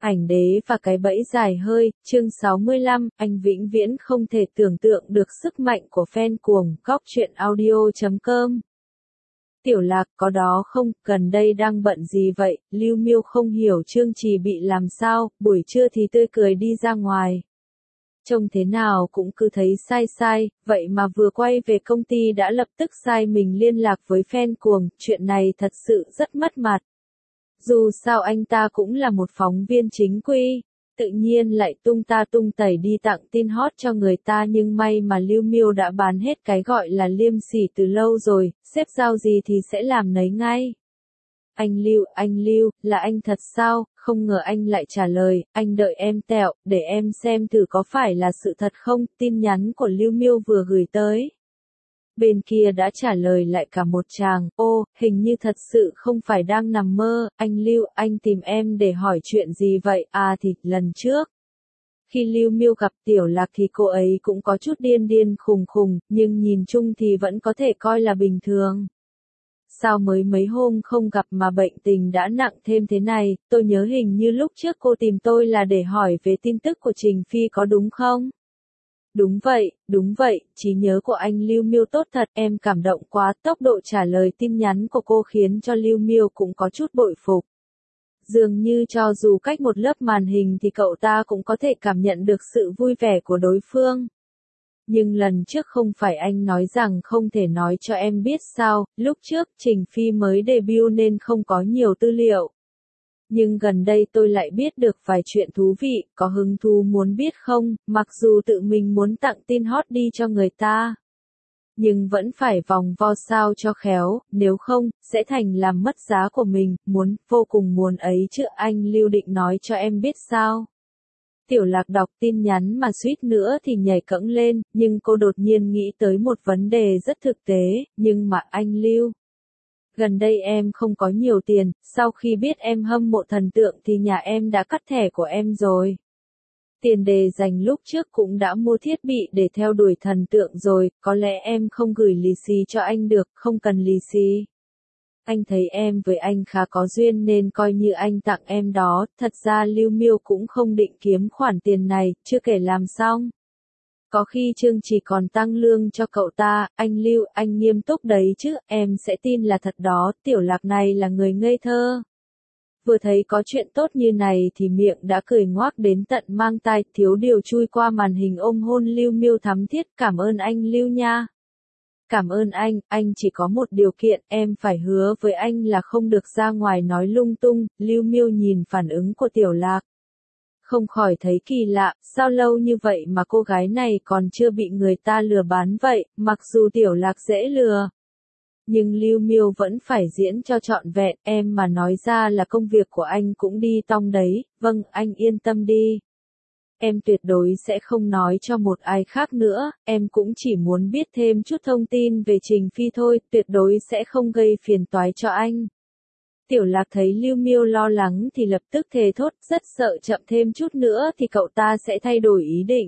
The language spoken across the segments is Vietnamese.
Ảnh đế và cái bẫy dài hơi, chương 65, anh vĩnh viễn không thể tưởng tượng được sức mạnh của fan cuồng, góc truyện audio.com. Tiểu Lạc có đó không, gần đây đang bận gì vậy, Lưu Miêu không hiểu Trương Trì bị làm sao, buổi trưa thì tươi cười đi ra ngoài. Trông thế nào cũng cứ thấy sai sai, vậy mà vừa quay về công ty đã lập tức sai mình liên lạc với fan cuồng, chuyện này thật sự rất mất mặt. Dù sao anh ta cũng là một phóng viên chính quy, tự nhiên lại tung ta tung tẩy đi tặng tin hot cho người ta, nhưng may mà Lưu Miêu đã bán hết cái gọi là liêm sỉ từ lâu rồi, sếp giao gì thì sẽ làm nấy ngay. Anh Lưu, là anh thật sao, không ngờ anh lại trả lời, anh đợi em tẹo, để em xem thử có phải là sự thật không, tin nhắn của Lưu Miêu vừa gửi tới. Bên kia đã trả lời lại cả một tràng, ô, hình như thật sự không phải đang nằm mơ, anh Lưu, anh tìm em để hỏi chuyện gì vậy, à thì, lần trước. Khi Lưu Miêu gặp Tiểu Lạc thì cô ấy cũng có chút điên điên khùng khùng, nhưng nhìn chung thì vẫn có thể coi là bình thường. Sao mới mấy hôm không gặp mà bệnh tình đã nặng thêm thế này, tôi nhớ hình như lúc trước cô tìm tôi là để hỏi về tin tức của Trình Phi có đúng không? Đúng vậy, trí nhớ của anh Lưu Miêu tốt thật, em cảm động quá, tốc độ trả lời tin nhắn của cô khiến cho Lưu Miêu cũng có chút bội phục. Dường như cho dù cách một lớp màn hình thì cậu ta cũng có thể cảm nhận được sự vui vẻ của đối phương. Nhưng lần trước không phải anh nói rằng không thể nói cho em biết sao, lúc trước Trình Phi mới debut nên không có nhiều tư liệu. Nhưng gần đây tôi lại biết được vài chuyện thú vị, có hứng thú muốn biết không, mặc dù tự mình muốn tặng tin hot đi cho người ta. Nhưng vẫn phải vòng vo sao cho khéo, nếu không, sẽ thành làm mất giá của mình, vô cùng muốn ấy chứ, anh Lưu định nói cho em biết sao. Tiểu Lạc đọc tin nhắn mà suýt nữa thì nhảy cẫng lên, nhưng cô đột nhiên nghĩ tới một vấn đề rất thực tế, nhưng mà anh Lưu. Gần đây em không có nhiều tiền, sau khi biết em hâm mộ thần tượng thì nhà em đã cắt thẻ của em rồi. Tiền đề dành lúc trước cũng đã mua thiết bị để theo đuổi thần tượng rồi, có lẽ em không gửi lì xì cho anh được, không cần lì xì. Anh thấy em với anh khá có duyên nên coi như anh tặng em đó, thật ra Lưu Miêu cũng không định kiếm khoản tiền này, chưa kể làm xong. Có khi Trương chỉ còn tăng lương cho cậu ta, anh Lưu, anh nghiêm túc đấy chứ, em sẽ tin là thật đó, Tiểu Lạc này là người ngây thơ. Vừa thấy có chuyện tốt như này thì miệng đã cười ngoác đến tận mang tai, thiếu điều chui qua màn hình ôm hôn Lưu Miêu thắm thiết, cảm ơn anh Lưu nha. Cảm ơn anh chỉ có một điều kiện, em phải hứa với anh là không được ra ngoài nói lung tung, Lưu Miêu nhìn phản ứng của Tiểu Lạc. Không khỏi thấy kỳ lạ, sao lâu như vậy mà cô gái này còn chưa bị người ta lừa bán vậy, mặc dù Tiểu Lạc dễ lừa. Nhưng Lưu Miêu vẫn phải diễn cho trọn vẹn, em mà nói ra là công việc của anh cũng đi tong đấy, vâng, anh yên tâm đi. Em tuyệt đối sẽ không nói cho một ai khác nữa, em cũng chỉ muốn biết thêm chút thông tin về Trình Phi thôi, tuyệt đối sẽ không gây phiền toái cho anh. Tiểu Lạc thấy Lưu Miêu lo lắng thì lập tức thề thốt, rất sợ chậm thêm chút nữa thì cậu ta sẽ thay đổi ý định.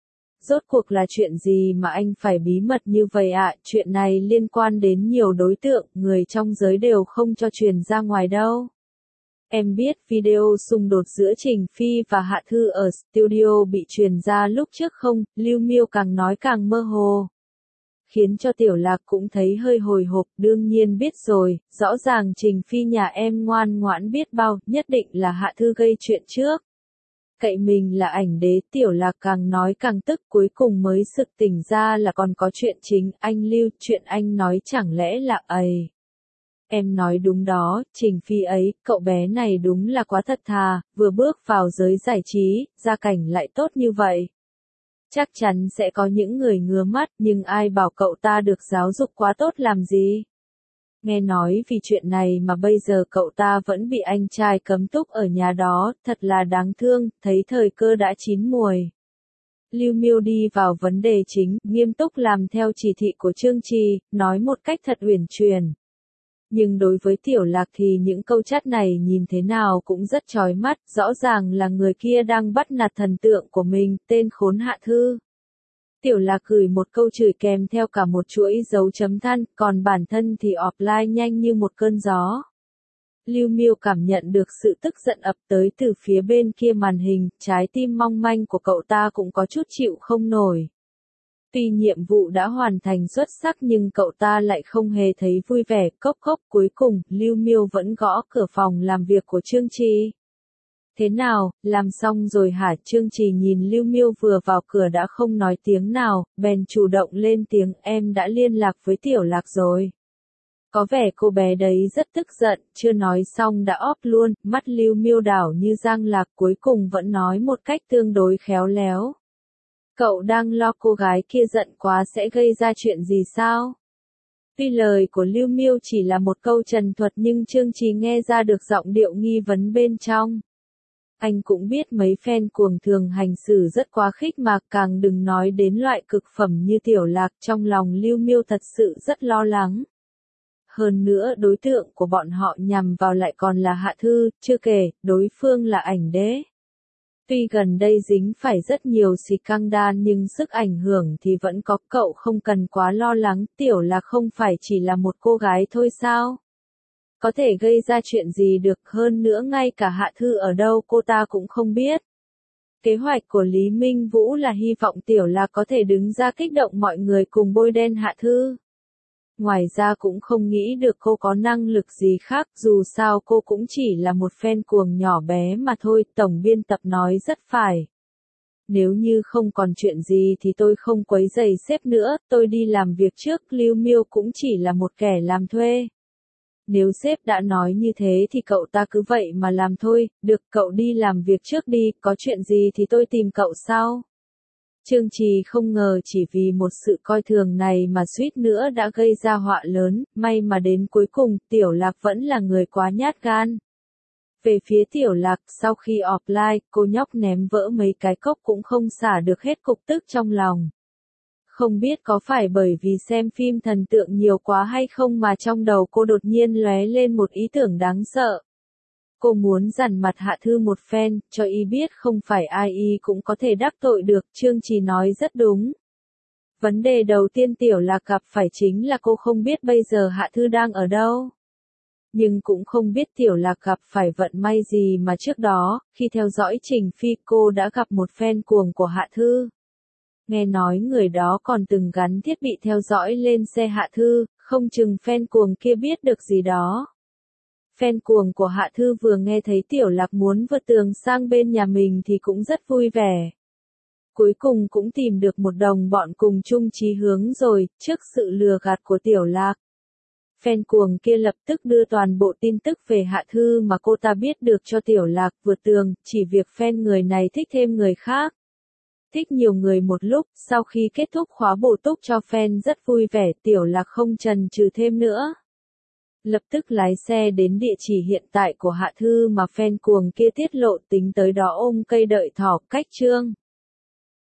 Rốt cuộc là chuyện gì mà anh phải bí mật như vậy ạ? Chuyện này liên quan đến nhiều đối tượng, người trong giới đều không cho truyền ra ngoài đâu. Em biết video xung đột giữa Trình Phi và Hạ Thư ở studio bị truyền ra lúc trước không? Lưu Miêu càng nói càng mơ hồ. Khiến cho Tiểu Lạc cũng thấy hơi hồi hộp, đương nhiên biết rồi, rõ ràng Trình Phi nhà em ngoan ngoãn biết bao, nhất định là Hạ Thư gây chuyện trước. Cậy mình là ảnh đế, Tiểu Lạc càng nói càng tức, cuối cùng mới sực tỉnh ra là còn có chuyện chính, anh Lưu, chuyện anh nói chẳng lẽ là ấy. Em nói đúng đó, Trình Phi ấy, cậu bé này đúng là quá thật thà, vừa bước vào giới giải trí, gia cảnh lại tốt như vậy. Chắc chắn sẽ có những người ngứa mắt, nhưng ai bảo cậu ta được giáo dục quá tốt làm gì. Nghe nói vì chuyện này mà bây giờ cậu ta vẫn bị anh trai cấm túc ở nhà đó, thật là đáng thương, thấy thời cơ đã chín muồi. Lưu Miêu đi vào vấn đề chính, nghiêm túc làm theo chỉ thị của Trương Trì, nói một cách thật uyển chuyển. Nhưng đối với Tiểu Lạc thì những câu chát này nhìn thế nào cũng rất chói mắt, rõ ràng là người kia đang bắt nạt thần tượng của mình, tên khốn Hạ Thư. Tiểu Lạc gửi một câu chửi kèm theo cả một chuỗi dấu chấm than, còn bản thân thì offline nhanh như một cơn gió. Lưu Miêu cảm nhận được sự tức giận ập tới từ phía bên kia màn hình, trái tim mong manh của cậu ta cũng có chút chịu không nổi. Tuy nhiệm vụ đã hoàn thành xuất sắc nhưng cậu ta lại không hề thấy vui vẻ. Cốc cốc, cuối cùng, Lưu Miêu vẫn gõ cửa phòng làm việc của Trương Trì. Thế nào, làm xong rồi hả? Trương Trì nhìn Lưu Miêu vừa vào cửa đã không nói tiếng nào, bèn chủ động lên tiếng, em đã liên lạc với Tiểu Lạc rồi. Có vẻ cô bé đấy rất tức giận, chưa nói xong đã óp luôn, mắt Lưu Miêu đảo như giang lạc, cuối cùng vẫn nói một cách tương đối khéo léo. Cậu đang lo cô gái kia giận quá sẽ gây ra chuyện gì sao? Tuy lời của Lưu Miêu chỉ là một câu trần thuật nhưng Trương Trì nghe ra được giọng điệu nghi vấn bên trong. Anh cũng biết mấy fan cuồng thường hành xử rất quá khích mà, càng đừng nói đến loại cực phẩm như Tiểu Lạc. Trong lòng Lưu Miêu thật sự rất lo lắng. Hơn nữa đối tượng của bọn họ nhằm vào lại còn là Hạ Thư, chưa kể, đối phương là ảnh đế. Tuy gần đây dính phải rất nhiều scandal nhưng sức ảnh hưởng thì vẫn có, cậu không cần quá lo lắng, Tiểu Lạc không phải chỉ là một cô gái thôi sao? Có thể gây ra chuyện gì được, hơn nữa ngay cả Hạ Thư ở đâu cô ta cũng không biết. Kế hoạch của Lý Minh Vũ là hy vọng Tiểu Lạc có thể đứng ra kích động mọi người cùng bôi đen Hạ Thư. Ngoài ra cũng không nghĩ được cô có năng lực gì khác, dù sao cô cũng chỉ là một fan cuồng nhỏ bé mà thôi. Tổng biên tập nói rất phải. Nếu như không còn chuyện gì thì tôi không quấy rầy sếp nữa, tôi đi làm việc trước. Lưu Miêu cũng chỉ là một kẻ làm thuê. Nếu sếp đã nói như thế thì cậu ta cứ vậy mà làm thôi, được, cậu đi làm việc trước đi, có chuyện gì thì tôi tìm cậu sau. Trương Trì không ngờ chỉ vì một sự coi thường này mà suýt nữa đã gây ra họa lớn, may mà đến cuối cùng, Tiểu Lạc vẫn là người quá nhát gan. Về phía Tiểu Lạc, sau khi offline, cô nhóc ném vỡ mấy cái cốc cũng không xả được hết cục tức trong lòng. Không biết có phải bởi vì xem phim thần tượng nhiều quá hay không mà trong đầu cô đột nhiên lóe lên một ý tưởng đáng sợ. Cô muốn dằn mặt Hạ Thư một phen, cho y biết không phải ai y cũng có thể đắc tội được, Trương Trì nói rất đúng. Vấn đề đầu tiên Tiểu Lạc gặp phải chính là cô không biết bây giờ Hạ Thư đang ở đâu. Nhưng cũng không biết Tiểu Lạc gặp phải vận may gì mà trước đó, khi theo dõi Trình Phi cô đã gặp một fan cuồng của Hạ Thư. Nghe nói người đó còn từng gắn thiết bị theo dõi lên xe Hạ Thư, không chừng fan cuồng kia biết được gì đó. Fan cuồng của Hạ Thư vừa nghe thấy Tiểu Lạc muốn vượt tường sang bên nhà mình thì cũng rất vui vẻ. Cuối cùng cũng tìm được một đồng bọn cùng chung chí hướng rồi, trước sự lừa gạt của Tiểu Lạc. Fan cuồng kia lập tức đưa toàn bộ tin tức về Hạ Thư mà cô ta biết được cho Tiểu Lạc vượt tường, chỉ việc fan người này thích thêm người khác. Thích nhiều người một lúc, sau khi kết thúc khóa bổ túc cho fan rất vui vẻ, Tiểu Lạc không chần chừ thêm nữa. Lập tức lái xe đến địa chỉ hiện tại của Hạ Thư mà fan cuồng kia tiết lộ, tính tới đó ôm cây đợi thỏ, cách Trương